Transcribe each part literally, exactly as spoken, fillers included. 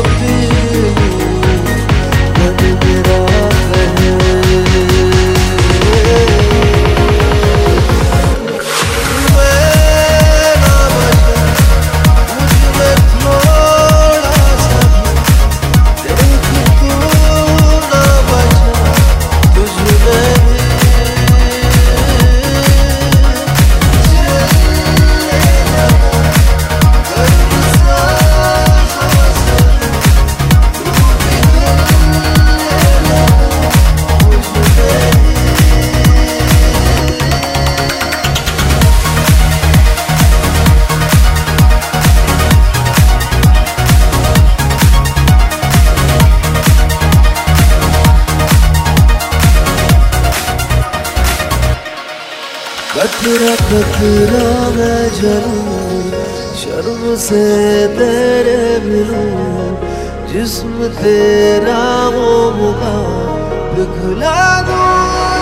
P लूं, मन मेरा कहे। मैं ना बचा मुझ में थोड़ा सा भी, देख तू ना बचा तुझ में भी। कतरा कतरा मैं जलूं, शर्म से तेरे मिलूं, जिस्म तेरा वो मुका दिखला दूं।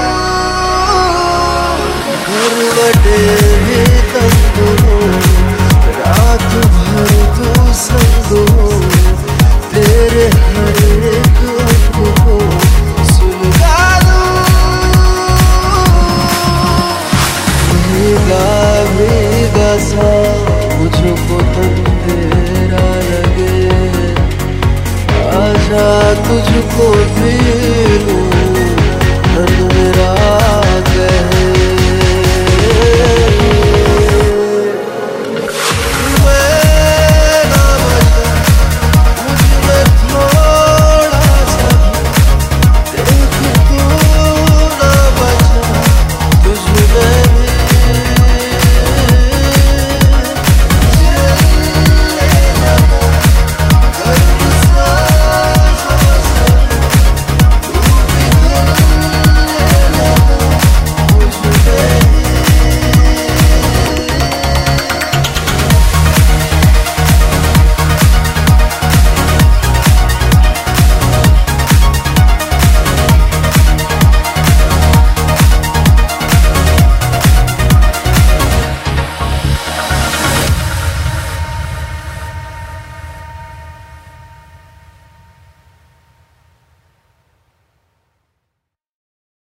करवटे भी तंग हो, रात भर तू संग हो, तेरे हर एक अंग को सुलगा दूं। भीगा भीगा सा मुझको तन तेरा लगे, आजा तुझको पी लूं,